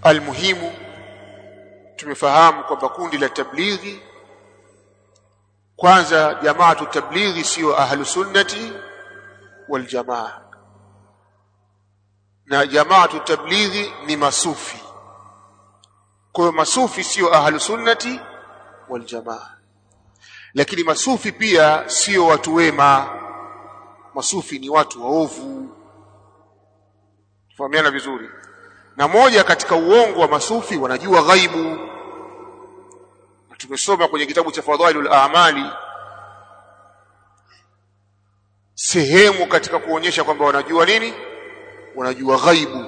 almuhimu tumefahamu kwamba kundi la tablighi, kwanza jamaatu tablighi sio ahlus sunnati wal jamaa, na jamaatu tablighi ni masufi. Kwa hiyo masufi sio ahlus sunnati wal jamaa, lakini masufi pia sio watu wema. Masufi ni watu waovu. Fahamiana vizuri. Na moja katika uongo wa masufi, wanajua ghaibu. Tumesoma kwenye kitabu cha Fadhailul A'mali sehemu katika kuonyesha kwamba wanajua nini? Wanajua ghaibu.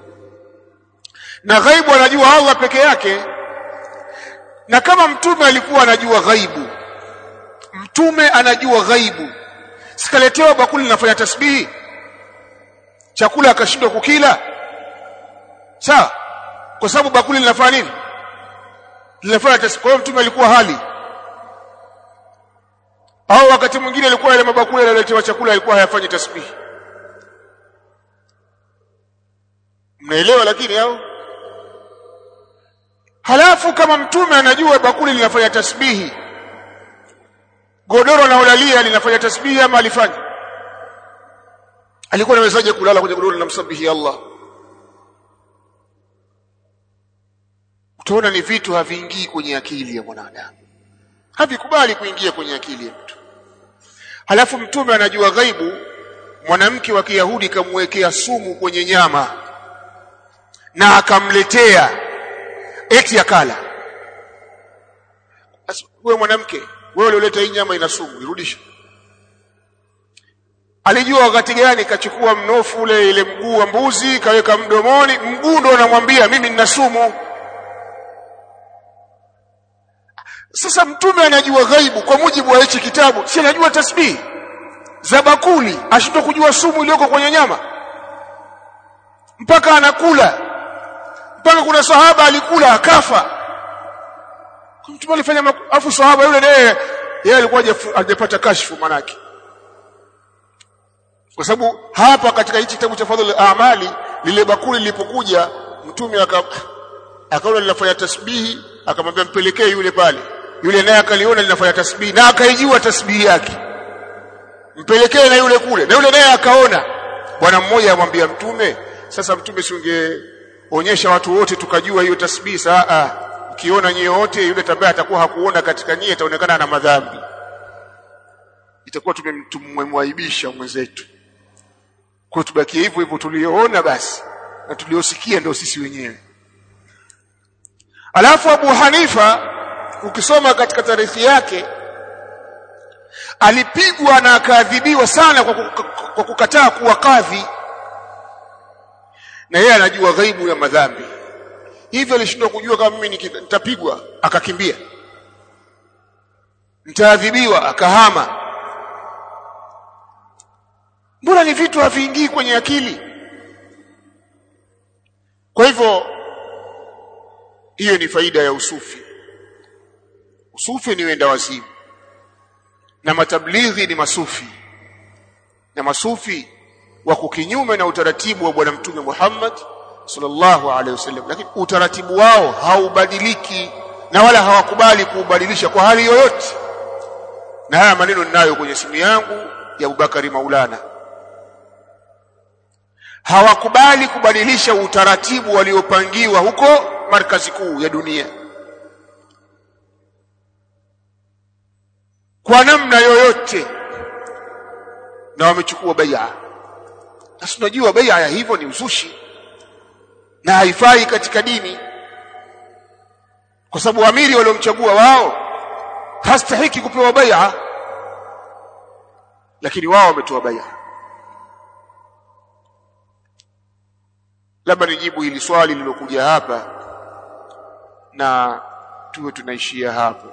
Na ghaibu anajua Allah peke yake. Na kama mtume alikuwa anajua ghaibu, mtume anajua ghaibu, sikaletewa bakuli linafanya tasbihi, chakula akashindwa kukila, sawa? Kwa sababu bakuli linafanya nini? Linafanya tasbihi. Kwa hiyo mtume alikuwa hali, au wakati mwingine alikuwa yale mabakuli yaliyoletewa chakula alikuwa hayafanyi tasbihi. Mnaelewa? Lakini hao halafu kama mtume anajua bakuli linafanya tasbihi, godoro na ulalia linafanya tasbihi ama alifanya? Alikuwa anawezaje kulala kwenye godoro na msabihi Allah? Utaona ni vitu haviingii kwenye akili ya mwanadamu, havikubali kuingia kwenye akili ya mtu. Halafu mtume anajua ghaibu. Mwanamke wa Kiyahudi kamwekea sumu kwenye nyama na akamletea eti akala. Wewe mwanamke, wewe ulioleta hii nyama ina sumu, irudishe. Alijua wakati gani? Kachukua mnofu ule, ile mguu wa mbuzi kaweka mdomoni, mguu ndo anamwambia mimi nina sumu. Sasa mtume anajua ghaibu kwa mujibu wa hichi kitabu, si anajua tasbihi za bakuli, ashindwa kujua sumu iliyoko kwenye nyama? Mpaka anakula, mpaka kuna sahaba alikula akafa. Mtume alifanya afu sahaba yule naye yeye alikuwa hajapata kashfu manake. Kwa sababu hapa katika hichi kitabu cha Fadhilul A'mali, lile bakuli lilipokuja mtume akaona linafanya tasbihi, akamwambia mpelekee yule pale. Yule naye akaliona linafanya tasbihi na akaijua tasbihi yake, mpelekee na yule kule. Na yule naye akaona. Bwana mmoja amwambia mtume, sasa mtume si ungeonyesha watu wote tukajua hiyo tasbihi? Saa ukiona nyie wote, yule ambaye atakuwa hakuona katika nyie ataonekana ana madhambi, itakuwa tumemwaibisha mwenzetu. Kwa tubakie hivyo hivyo tulioona basi, na tuliosikia ndio sisi wenyewe. Alafu Abu Hanifa ukisoma katika tarehe yake alipigwa na akaadhibiwa sana kwa kukataa kuwa kadhi, na yeye anajua ghaibu ya madhambi. Hivyo alishindwa kujua kama mimi nitapigwa, akakimbia. Nitaadhibiwa, akahama. Mbona ni vitu haviingii kwenye akili? Kwa hivyo hiyo ni faida ya usufi. Usufi ni wenda wazimu, na matablighi ni masufi, na masufi wako kinyume na utaratibu wa bwana mtume Muhammad sallallahu alaihi wasallam. Lakini utaratibu wao haubadiliki na wala hawakubali kuubadilisha kwa hali yoyote. Na haya maneno ninayo kwenye simu yangu ya Abubakari Maulana. Hawakubali kubadilisha utaratibu waliopangiwa huko markazi kuu ya dunia kwa namna yoyote, na wamechukua bai'a. Sasa tunajua bai'a ya hivyo ni uzushi na haifai katika dini, kwa sababu amiri waliomchagua wao hastahiki kupewa bai'a, lakini wao wametoa bai'a. Labda nijibu hili swali lilokuja hapa na tuwe tunaishia hapo.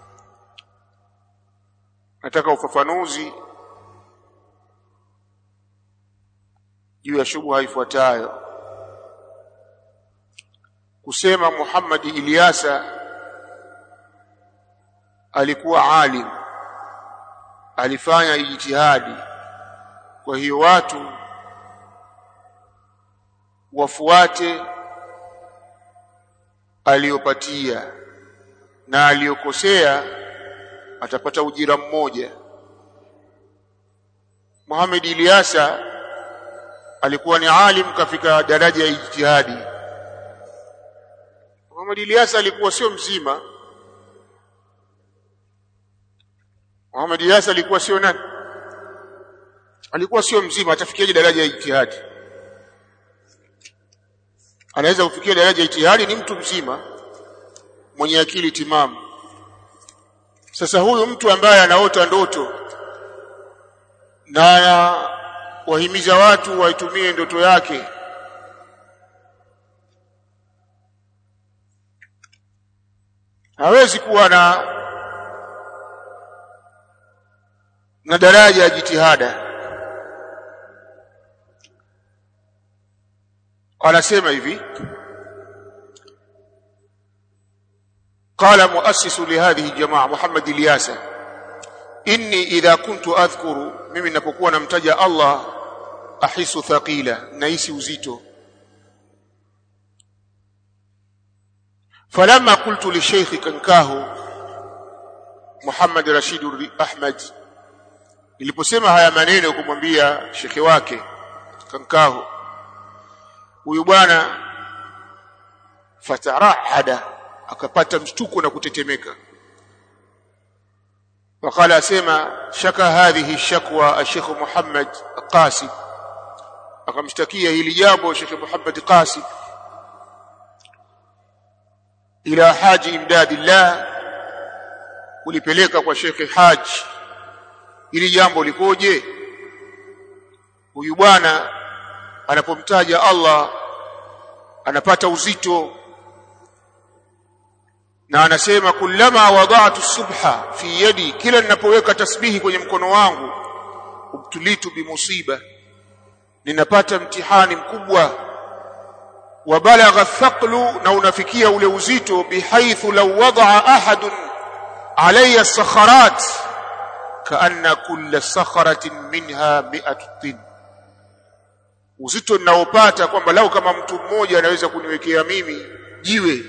Nataka ufafanuzi juu ya shubha ifuatayo. Kusema Muhammad Ilyasa alikuwa alim, alifanya ijtihadi, kwa hiyo watu wafuate aliyopatia na aliyokosea atapata ujira mmoja. Muhammad Ilyasa alikuwa ni alim kafika daraja ya ijtihadi. Muhammad Ilyasa alikuwa sio mzima. Muhammad Ilyasa alikuwa sio nani? Alikuwa sio mzima, atafikiaje daraja ya ijtihadi? Anaweza kufikia daraja ya ijtihadi ni mtu mzima mwenye akili timamu. Sasa huyu mtu ambaye anaota ndoto na wahimiza watu waitumie ndoto yake, hawezi kuwa na daraja ya jitihada. Anasema hivi, قال مؤسس لهذه الجماعة محمد إلياسا إني إذا كنت أذكر mimi ninapokuwa namtaja Allah ahisu thaqila, nahisi uzito. فلما قلت للشيخ كنكاهو محمد رشيد أحمد, niliposema haya maneno kumwambia shekhi wake Kankaho, huyu bwana fatarahada, akapata mshtuko na kutetemeka. Wakala asema shaka hadhihi shakwa al-Sheikh Muhammad Qasim, akamshtakia hili jambo Sheikh Muhammad Qasim ila Haji Imdadillah, ulipeleka kwa Sheikh Haji, hili jambo likoje? Huyu bwana anapomtaja Allah anapata uzito, na anasema kullama wada'tu subha fi yadi, kila ninapoweka tasbihi kwenye mkono wangu, ubtulitu bimusiba, ninapata mtihani mkubwa. Wa balagha thaqlu, na unafikia ule uzito, bihaithu law wada'a ahadun alayya as-sakharat kaanna kulla sakharatin minha 100 tin, uzito ninaopata kwamba lau kama mtu mmoja anaweza kuniwekea mimi jiwe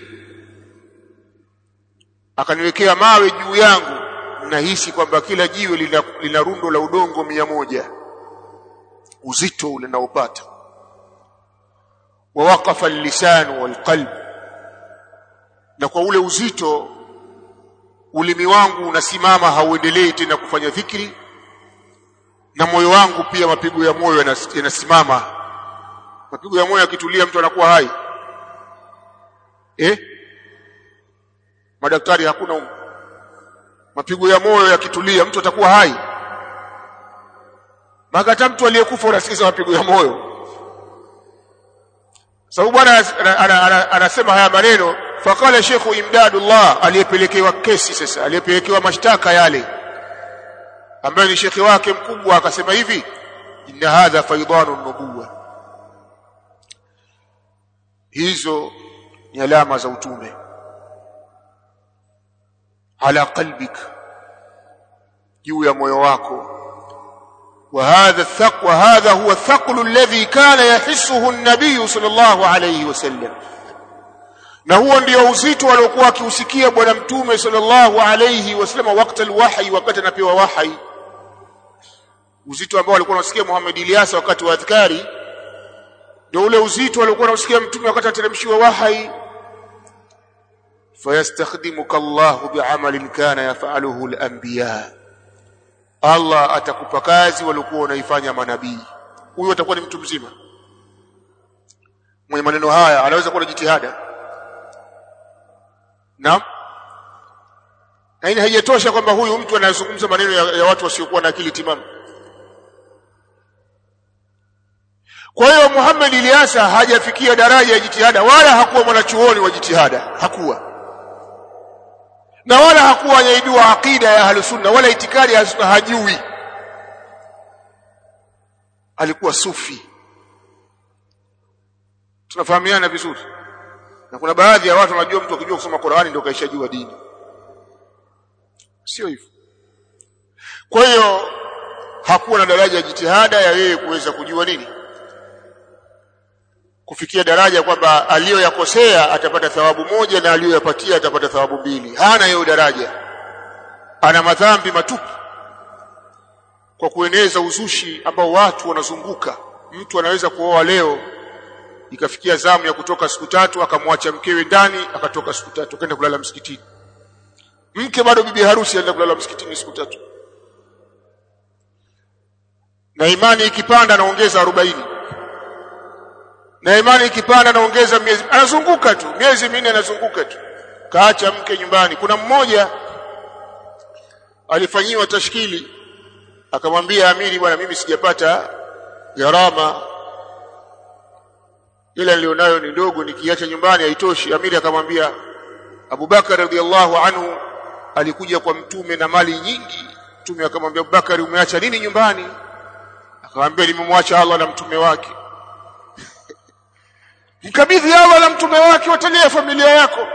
akaniwekea mawe juu yangu, nahisi kwamba kila jiwe lina rundo la udongo 100. Uzito ule naopata. Wa waqafa al-lisan wal-qalb, na kwa ule uzito ulimi wangu unasimama, hauendelei tena kufanya dhikri, na moyo wangu pia mapigo ya moyo yanasimama. Mapigo ya moyo yakitulia mtu anakuwa hai. Madaktari hakuna mapigo ya moyo yakitulia mtu atakuwa hai? Magata mtu aliyekufa unasikiza mapigo ya moyo. Sababu bwana anasema haya maneno, faqala Sheikh Imdadullah, aliyepelekewa kesi sasa, aliyepelekewa mashtaka yale, ambaye ni shekhi wake mkubwa, akasema hivi, inna hadha faidanu nubuwa, hizo ni alama za utume, ala qalbik, juu ya moyo wako. وهذا هو الثقل الذي كان يحسه النبي صلى الله عليه وسلم, na huo ndio uzito aliokuwa akiusikia bwana mtume sallallahu alayhi wasallam wakati alwahi, wakati anapewa wahi. Uzito ambao alikuwa anasikia Muhammad Ilyasa wakati wa adhkari ndio ule uzito aliokuwa anasikia mtume wakati ateremshiwa wahi. fayastakhdimuka Allahu bi'amalin kana yaf'aluhu al-anbiya, Allah atakupa kazi waliokuwa wanaifanya manabii. Huyo atakuwa ni mtu mzima mwenye maneno haya, anaweza kuwa na jitihada. Naam, na hii haijatosha kwamba huyu mtu anazungumza maneno ya watu wasiokuwa na akili timamu. Kwa hiyo Muhammad Ilyasa hajafikia daraja ya jitihada, wala hakuwa mwanachuoni wa jitihada, hakuwa, na wala hakuwa anaijua aqida ya Ahlus Sunna wala itikadi ya Ahlus Sunna, hajui. Alikuwa sufi. Tunafahamiana vizuri. Na kuna baadhi ya watu wanajua mtu akijua kusoma Qur'ani ndio kaishajua dini. Sio hivyo. Kwa hiyo hakuwa na daraja ya jitihada ya yeye kuweza kujua nini, kufikia daraja kwamba aliyoyakosea atapata thawabu moja na aliyoyapatia atapata thawabu mbili. Hana hiyo daraja, ana madhambi matupu kwa kueneza uzushi ambao watu wanazunguka. Mtu anaweza kuoa leo ikafikia zamu ya kutoka siku 3 akamwacha mkewe ndani, akatoka siku 3 akaenda kulala msikitini. Mke bado bibi harusi anaenda kulala msikitini siku 3. Na imani ikipanda anaongeza 40. Na imani ikipanda anaongeza miezi, anazunguka tu miezi 4 anazunguka tu, kaacha mke nyumbani. Kuna mmoja alifanyiwa tashkili, akamwambia amiri, bwana mimi sijapata gharama, ila nilionayo ni ndogo, nikiacha nyumbani haitoshi. Amiri akamwambia, Abu Bakar radhiallahu anhu alikuja kwa mtume na mali nyingi. Mtume akamwambia, Abu Bakar, umeacha nini nyumbani? Akamwambia, nimemwacha Allah na mtume wake. Mkabidhi Allah na mtume wake, watalia familia yako.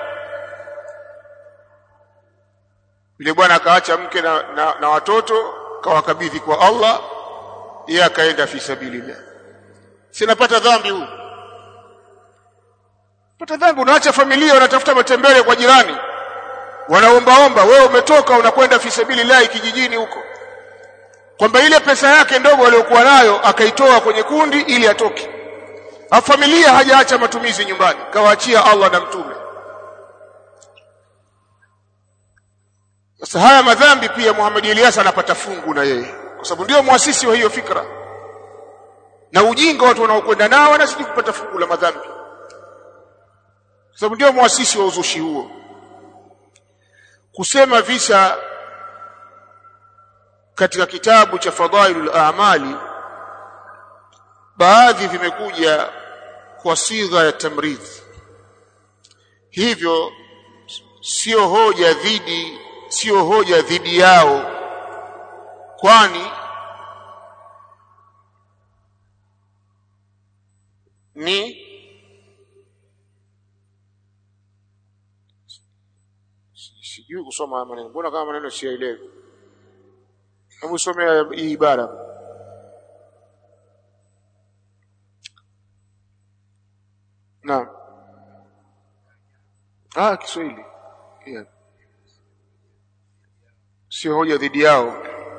Yule bwana akaacha mke na watoto, kawakabidhi kwa Allah, yeye akaenda fi sabilillah. Sinapata dhambi huyu? Pata dhambi, unaacha familia unatafuta matembele kwa jirani, wanaombaomba, wewe umetoka unakwenda fi sabilillah kijijini huko, kwamba ile pesa yake ndogo aliyokuwa nayo akaitoa kwenye kundi ili atoke. Familia hajaacha matumizi nyumbani, kawaachia Allah na mtume. Sasa haya madhambi pia Muhammad Ilyas anapata fungu na yeye, kwa sababu ndio muasisi wa hiyo fikra, na ujinga watu wanaokwenda nao wanazidi kupata fungu la madhambi, kwa sababu ndio muasisi wa uzushi huo. Kusema visa katika kitabu cha Fadailul A'mali, baadhi vimekuja kwa sigha ya tamridh, hivyo sio hoja dhidi yao, kwani ni sijui kusoma maneno, mbona kama maneno siyaelewi. Hebu somea hii ibara. Naam. Kiswahili. Yeah. Sio hoja dhidi yao,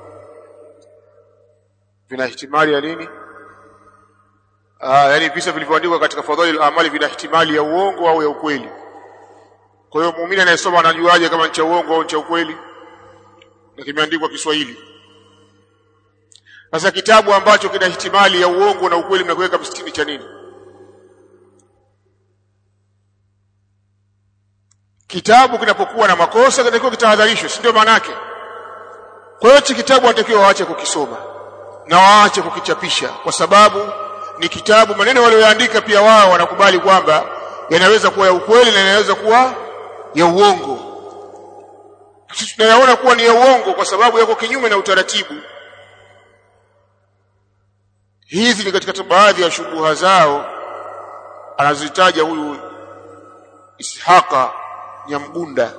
vina ihtimali ya nini? Yani visa vilivyoandikwa katika Fadhailul A'mali vina ihtimali ya uongo au ya ukweli. Kwa hiyo muumini anayesoma anajuaje kama ni cha uongo au ni cha ukweli? Na kimeandikwa Kiswahili. Sasa kitabu ambacho kina ihtimali ya uongo na ukweli mnakuweka msikitini cha nini? Kitabu kinapokuwa na makosa kinatakiwa kitahadharishwe, si ndio maana yake? Kwa hiyo kitabu wanatakiwa waache kukisoma na waache kukichapisha, kwa sababu ni kitabu, maneno walioandika pia wao wanakubali kwamba yanaweza kuwa ya ukweli na yanaweza kuwa ya uongo. Sisi tunayaona kuwa ni ya uongo kwa sababu yako kinyume na utaratibu. Hizi ni katika baadhi ya shubuha zao anazitaja huyu Ishaqa Nyamgunda.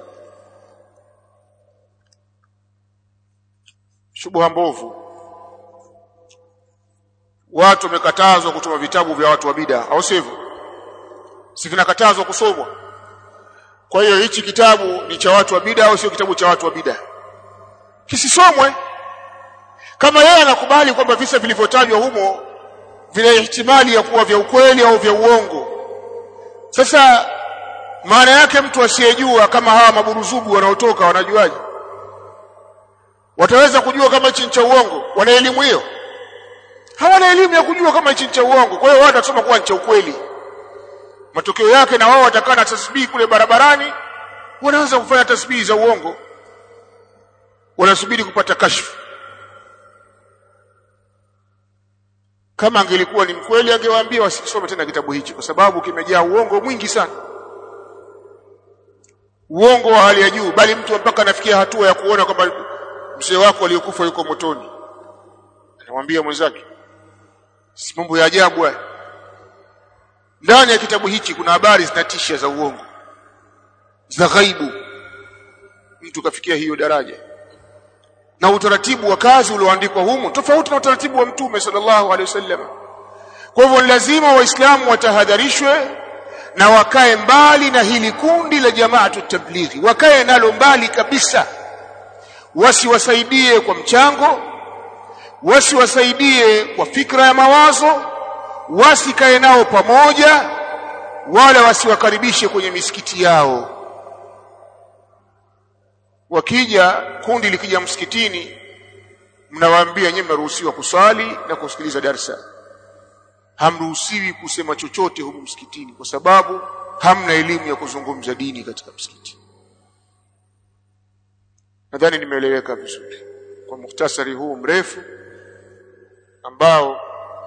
Shubuha mbovu. Watu wamekatazwa kutuma vitabu vya watu wa bid'a, au sivyo? Si vinakatazwa kusomwa. Kwa hiyo hichi kitabu ni cha watu wa bid'a au sio kitabu cha watu wa bid'a? Kisisomwe. Kama yeye anakubali kwamba visa vilivyotajwa humo vina ihtimali ya kuwa vya ukweli au vya uongo, sasa maana yake mtu asiyejua kama hawa maburuzugu wanaotoka wanajuaje? Wataweza kujua kama hichi ni cha uongo? Wana elimu hiyo? Hawana elimu ya kujua kama hichi ni cha uongo. Kwa hiyo wao watasoma kuwa ni cha ukweli. Matokeo yake na wao watakaa na tasbihi kule barabarani, wanaanza kufanya tasbihi za uongo, wanasubiri kupata kashfu. Kama angelikuwa ni mkweli angewaambia wasisome tena kitabu hichi, kwa sababu kimejaa uongo mwingi sana, uongo wa hali ya juu, bali mtu mpaka anafikia hatua ya kuona kwamba mzee wako aliyokufa yuko motoni. Anamwambia mwenzake, si mambo ya ajabu haya. Ndani ya kitabu hichi kuna habari zinatisha za uongo, za ghaibu. Mtu kafikia hiyo daraja, na utaratibu wa kazi ulioandikwa humo tofauti na utaratibu wa Mtume sallallahu alaihi wasallam. Kwa Kwa hivyo lazima waislamu watahadharishwe na wakae mbali na hili kundi la Jamaatu Tablighi, wakae nalo mbali kabisa. Wasiwasaidie kwa mchango, wasiwasaidie kwa fikra ya mawazo, wasikae nao pamoja, wala wasiwakaribishe kwenye misikiti yao. Wakija kundi likija msikitini, mnawaambia nyinyi mnaruhusiwa kusali na kusikiliza darasa, hamruhusiwi kusema chochote huko msikitini, kwa sababu hamna elimu ya kuzungumza dini katika msikiti. Nadhani nimeeleweka vizuri kwa mukhtasari huu mrefu ambao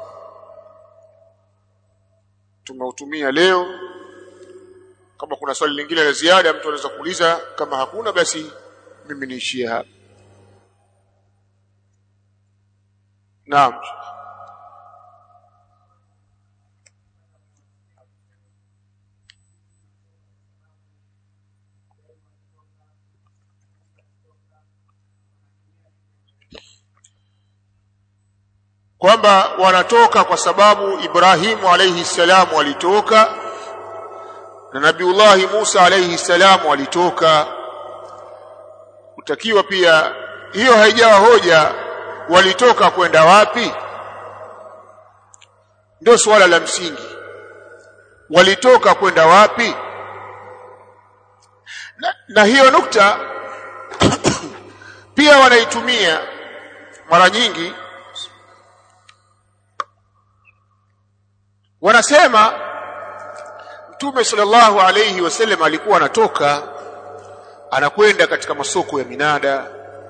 tumeutumia leo. Kama kuna swali lingine la ziada mtu anaweza kuuliza, kama hakuna basi mimi niishie hapa. Naam. Kwamba wanatoka kwa sababu Ibrahimu alayhi salamu alitoka na Nabiullah Musa alayhi salamu alitoka. Utakiwa pia hiyo haijawa hoja walitoka kwenda wapi, ndio swala la msingi. Walitoka kwenda wapi? Na hiyo nukta pia wanaitumia mara nyingi. Wanasema Mtume sallallahu alayhi wasallam alikuwa anatoka anakwenda katika masoko ya minada,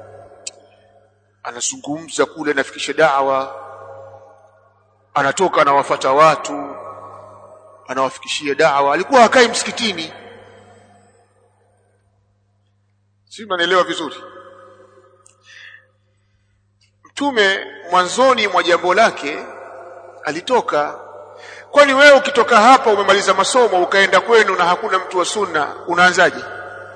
anazungumza kule, anafikisha da'wa, anatoka anawafuata watu, anawafikishia da'wa. Alikuwa hakai msikitini. Si mnaelewa vizuri? Mtume mwanzoni mwa jambo lake alitoka. Kwani wewe ukitoka hapa umemaliza masomo ukaenda kwenu na hakuna mtu wa sunna, unaanzaje?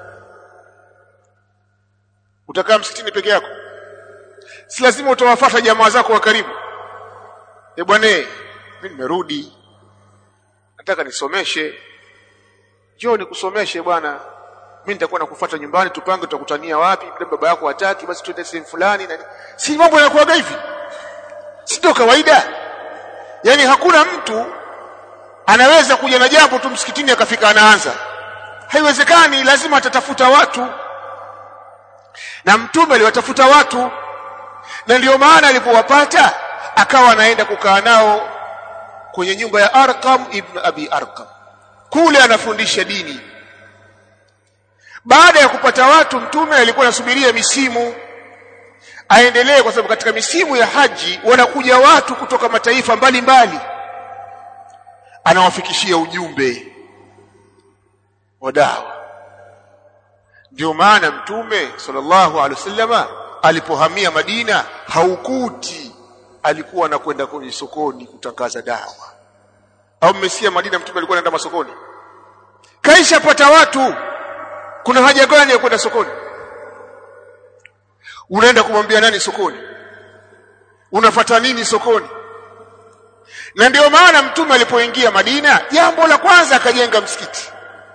Utakaa msikitini peke yako? Si lazima utawafuata jamaa zako wa karibu. Bwana, mimi nimerudi, nataka nisomeshe. Njoo nikusomeshe bwana. Mimi nitakuwa nakufuata nyumbani, tupange tutakutania wapi, baba yako hataki basi tuende sehemu fulani na si mambo yanakuwa hivi. Si ndio kawaida? Yaani hakuna mtu anaweza kuja na jambo tu msikitini akafika anaanza. Haiwezekani, lazima atatafuta watu. Na Mtume aliwatafuta watu, na ndio maana alipowapata akawa anaenda kukaa nao kwenye nyumba ya Arqam ibn Abi Arqam. Kule anafundisha dini. Baada ya kupata watu, Mtume alikuwa anasubiria misimu aendelee, kwa sababu katika misimu ya haji wanakuja watu kutoka mataifa mbalimbali, anawafikishia ujumbe wa dawa. Ndio maana Mtume sallallahu alaihi wasallam alipohamia Madina haukuti alikuwa anakwenda kwenye sokoni kutangaza dawa. Au mmesikia Madina Mtume alikuwa anaenda masokoni? Kaisha pata watu, kuna haja gani ya kwenda sokoni? Unaenda kumwambia nani sokoni? Unafuata nini sokoni? Na ndio maana Mtume alipoingia Madina, jambo la kwanza akajenga msikiti.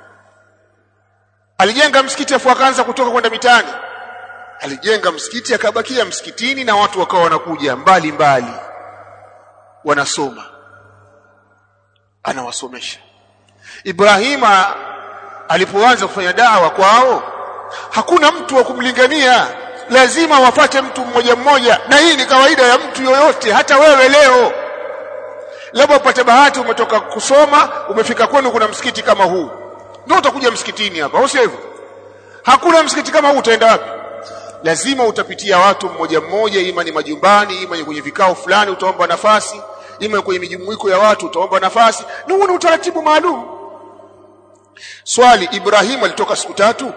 Alijenga msikiti afu akaanza kutoka kwenda mitaani. Alijenga msikiti akabakia msikitini, na watu wakawa wanakuja mbali mbali wanasoma, anawasomesha. Ibrahima alipoanza kufanya dawa kwao, hakuna mtu wa kumlingania, lazima wafate mtu mmoja mmoja. Na hii ni kawaida ya mtu yoyote. Hata wewe leo labda upate bahati, umetoka kusoma, umefika kwenu kuna msikiti kama huu, ndio utakuja msikitini hapa, au sio hivyo? Hakuna msikiti kama huu, utaenda wapi? Lazima utapitia watu mmoja mmoja, ima ni majumbani, ima ni kwenye vikao fulani utaomba nafasi, ima kwenye mijumuiko ya watu utaomba nafasi. Ni huo utaratibu maalum. Swali, Ibrahim alitoka siku 3?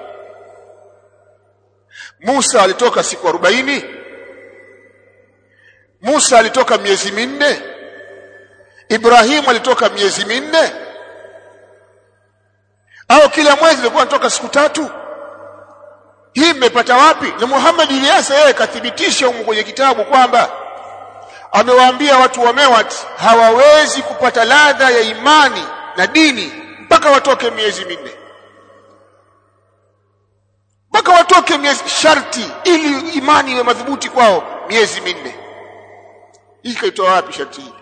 Musa alitoka siku 40? Musa alitoka miezi 4? Ibrahim alitoka miezi 4? Au kila mwezi alikuwa anatoka siku 3? Hii mmepata wapi? Na Muhammad Ilyasa yeye kathibitisha huko kwenye kitabu kwamba amewaambia watu wa Mewat hawawezi kupata ladha ya imani na dini mpaka watoke miezi minne, mpaka watoke miezi sharti ili imani iwe madhubuti kwao, miezi minne. Hii kaitoa wapi sharti hii?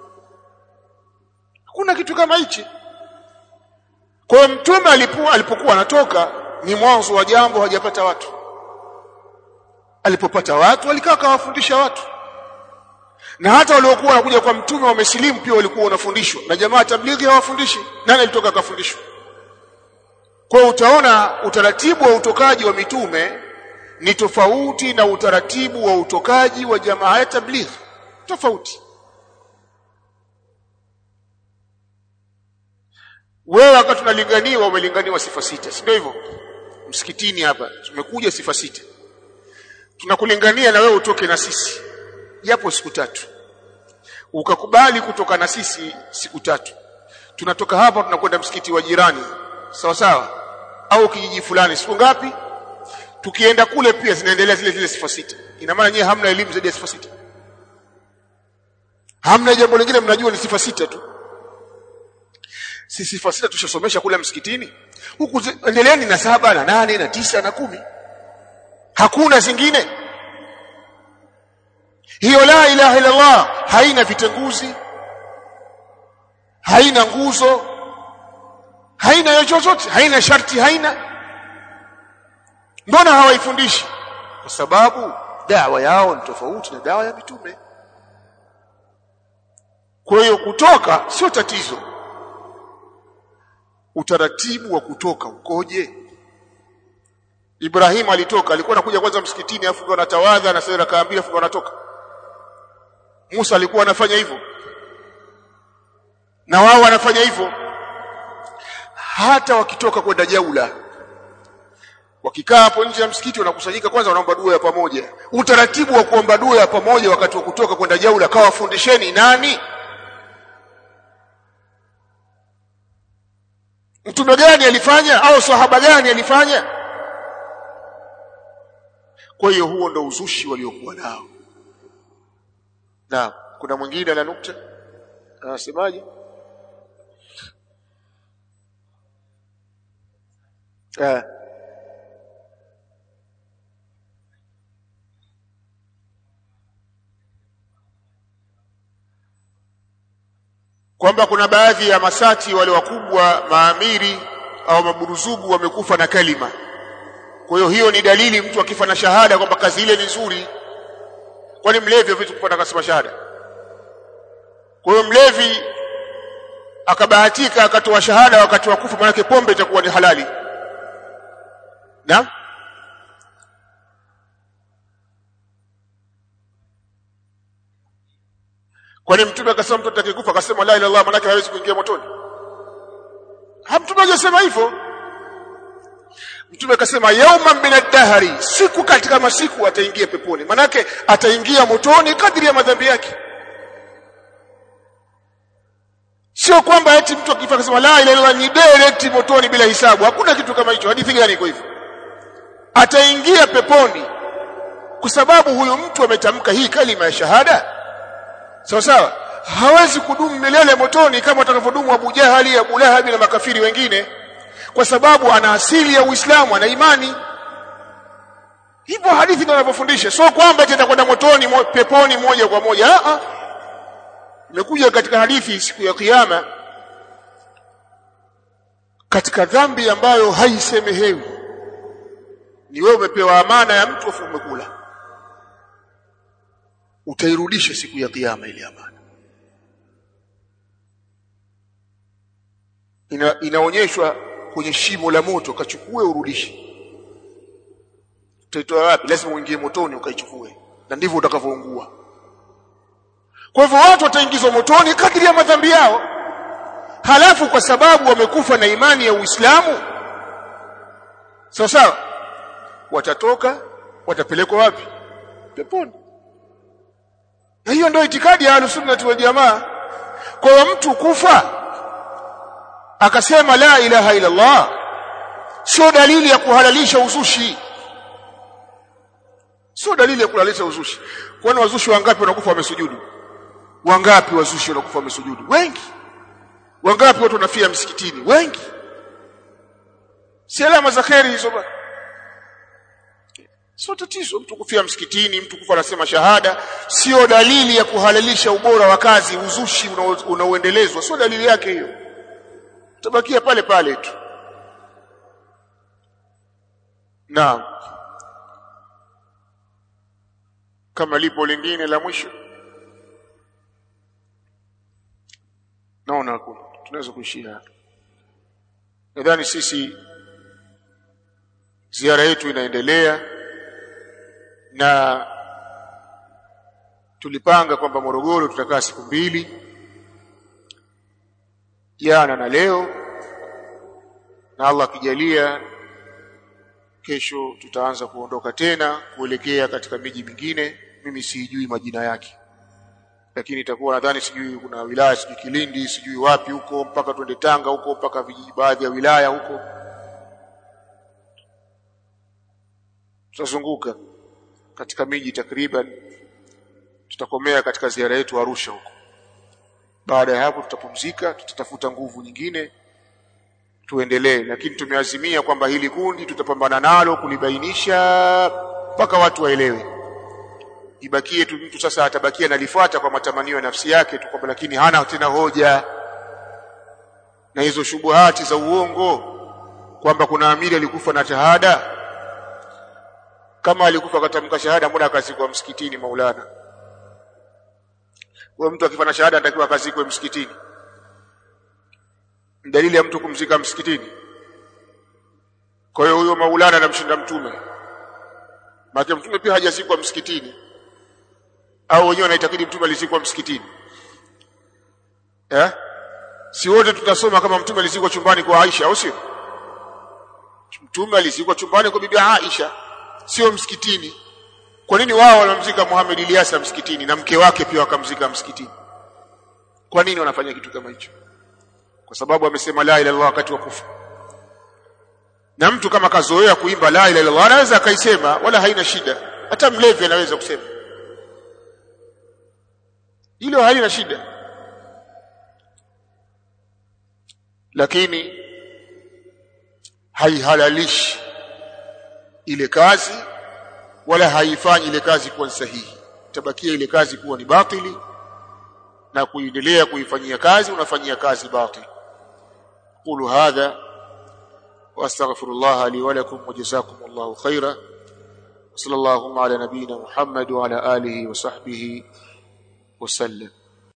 Hakuna kitu kama hichi. Kwa mtume alipokuwa anatoka ni mwanzo wa jambo, hajapata watu. Alipopata watu alikaa kawafundisha watu, na hata waliokuwa wanakuja kwa mtume wamesilimu pia walikuwa wanafundishwa, na jamaa tablighi hawafundishi. Nani alitoka kafundishwa? Kwa utaona utaratibu wa utokaji wa mitume ni tofauti na utaratibu wa utokaji wa jamaa ya tablighi, tofauti. Wewe wakati tunalinganiwa umelinganiwa sifa 6, si ndio hivyo? Msikitini hapa tumekuja sifa 6. Tunakulingania na wewe utoke na sisi japo siku 3. Ukakubali kutoka na sisi siku 3. Tunatoka hapa tunakwenda msikiti wa jirani, sawa sawa, au kijiji fulani siku ngapi? Tukienda kule pia zinaendelea zile sifa 6. Ina maana nyewe hamna elimu zaidi ya sifa 6. Hamna jambo lingine mnajua ni sifa 6 tu. Si sifa 6 tushasomesha kule msikitini. Huku endeleeni na 7 na 8 na 9 na 10. Hakuna zingine. Hiyo la ilaha illa Allah haina vitenguzi, haina nguzo, haina chochote, haina sharti, haina. Mbona hawaifundishi? Kwa sababu dawa yao ni tofauti na dawa ya mitume. Kwa hiyo kutoka sio tatizo. Utaratibu wa kutoka ukoje? Ibrahim alitoka, alikuwa anakuja kwanza msikitini afu anatawadha na sasa akaambia afu anatoka. Musa alikuwa anafanya hivyo, na wao wanafanya hivyo. Hata wakitoka kwenda jaula, wakikaa hapo nje ya msikiti wanakusanyika kwanza wanaomba dua ya pamoja. Utaratibu wa kuomba dua ya pamoja wakati wa kutoka kwenda jaula kawafundisheni nani? Mtume gani alifanya au sahaba gani alifanya? Kwa hiyo huo ndo uzushi waliokuwa nao. Na kuna mwingine ana nukta anasemaje? Kwamba kuna baadhi ya masati wale wakubwa, maamiri au maburuzugu wamekufa na kalima. Kwa hiyo ni dalili mtu akifa na shahada kwamba kazi ile ni nzuri. Kwani mlevi vitu kupata kasema shahada? Kwa hiyo mlevi akabahatika akatoa shahada wakati wa kufa, maana pombe itakuwa ni halali. Na kwani mtume akasema mtu atakayekufa akasema la ilaha illallah maana yake hawezi kuingia motoni? Mtume hajasema hivyo. Mtume akasema yauman min ad-dahri, siku katika masiku ataingia peponi. Maana yake ataingia motoni kadri ya madhambi yake. Sio kwamba eti mtu akifa akasema la ilaha illallah ni direct motoni bila hisabu. Hakuna kitu kama hicho. Hadithi gani iko hivyo? Ataingia peponi kwa sababu huyo mtu ametamka hii kalima ya shahada. Sawa sawa, hawezi kudumu milele motoni kama atakavyodumu Abu Jahali, Abu Lahab na makafiri wengine, kwa sababu ana asili ya Uislamu, ana imani. Hivyo hadithi ndio inavyofundisha. Sio kwamba atakwenda motoni peponi moja kwa moja. Imekuja katika hadithi siku ya kiyama, katika dhambi ambayo haisemehewi ni wewe umepewa amana ya mtu afu umekula, utairudisha siku ya kiyama ile amana. Inaonyeshwa kwenye shimo la moto, kachukue urudishe. Utaitoa wapi? Lazima uingie motoni ukaichukue, na ndivyo utakavyoungua. Kwa hivyo watu wataingizwa motoni kadri ya madhambi yao. Halafu kwa sababu wamekufa na imani ya Uislamu, sawa sawa, watatoka, watapelekwa wapi? Peponi. Na hiyo ndio itikadi ya Ahlus-Sunnah wal Jamaa. Kwa mtu kufa akasema la ilaha illa Allah sio dalili ya kuhalalisha uzushi. Sio dalili ya kuhalalisha uzushi. Kwani wazushi wangapi wanakufa wamesujudu? Wangapi wazushi wanakufa wamesujudu? Wengi. Wangapi watu wanafia msikitini? Wengi. Si alama za kheri hizo bwana. Sio tatizo mtu kufia msikitini, mtu kufa anasema shahada, sio dalili ya kuhalalisha ubora wa kazi. Uzushi unaoendelezwa sio dalili yake hiyo. Tabakia pale pale tu. Naam. Kama lipo lingine la mwisho, naona hakuna, tunaweza kuishia hapa. Nadhani sisi ziara yetu inaendelea na tulipanga kwamba Morogoro tutakaa siku 2, jana na leo, na Allah akijalia kesho tutaanza kuondoka tena kuelekea katika miji mingine. Mimi sijui majina yake, lakini itakuwa nadhani sijui kuna wilaya sijui Kilindi sijui wapi huko, mpaka twende Tanga huko, mpaka baadhi ya wilaya huko tutazunguka katika miji takriban. Tutakomea katika ziara yetu Arusha huko. Baada ya hapo tutapumzika, tutatafuta nguvu nyingine tuendelee, lakini tumeazimia kwamba hili kundi tutapambana nalo kulibainisha mpaka watu waelewe. Ibakie tu mtu sasa atabakia nalifuata kwa matamanio ya nafsi yake tu, kwamba lakini hana tena hoja na hizo shubuhati za uongo kwamba kuna amiri alikufa na shahada. Kama alikufa katamka shahada, mbona akazikwa msikitini Maulana? Kwa mtu akifanya shahada anatakiwa akazikwe msikitini. Dalili ya mtu kumzika msikitini. Kwa hiyo huyo Maulana anamshinda mtume. Maana mtume pia hajazikwa msikitini. Au wenyewe wanaitakidi mtume alizikwa msikitini. Si wote tutasoma kama mtume alizikwa chumbani kwa Aisha, au sio? Mtume alizikwa chumbani kwa bibi Aisha, sio msikitini. Kwa nini wao wanamzika Muhammad Ilyasa msikitini na mke wake pia wakamzika msikitini? Kwa nini wanafanya kitu kama hicho? Kwa sababu amesema la ilaha illallah wakati wa kufa. Na mtu kama kazoea kuimba la ilaha illallah anaweza akaisema wala haina shida. Hata mlevi anaweza kusema. Hilo halina shida. Lakini haihalalishi ile kazi wala haifanyi ile kazi kuwa sahihi. Tabakia ile kazi kuwa ni batili na kuendelea kuifanyia kazi unafanyia kazi batili. Qulu hadha wa astaghfirullah li wa lakum wa jazakumullahu khaira. Sallallahu ala nabiyyina Muhammad wa ala alihi wa sahbihi wa sallam.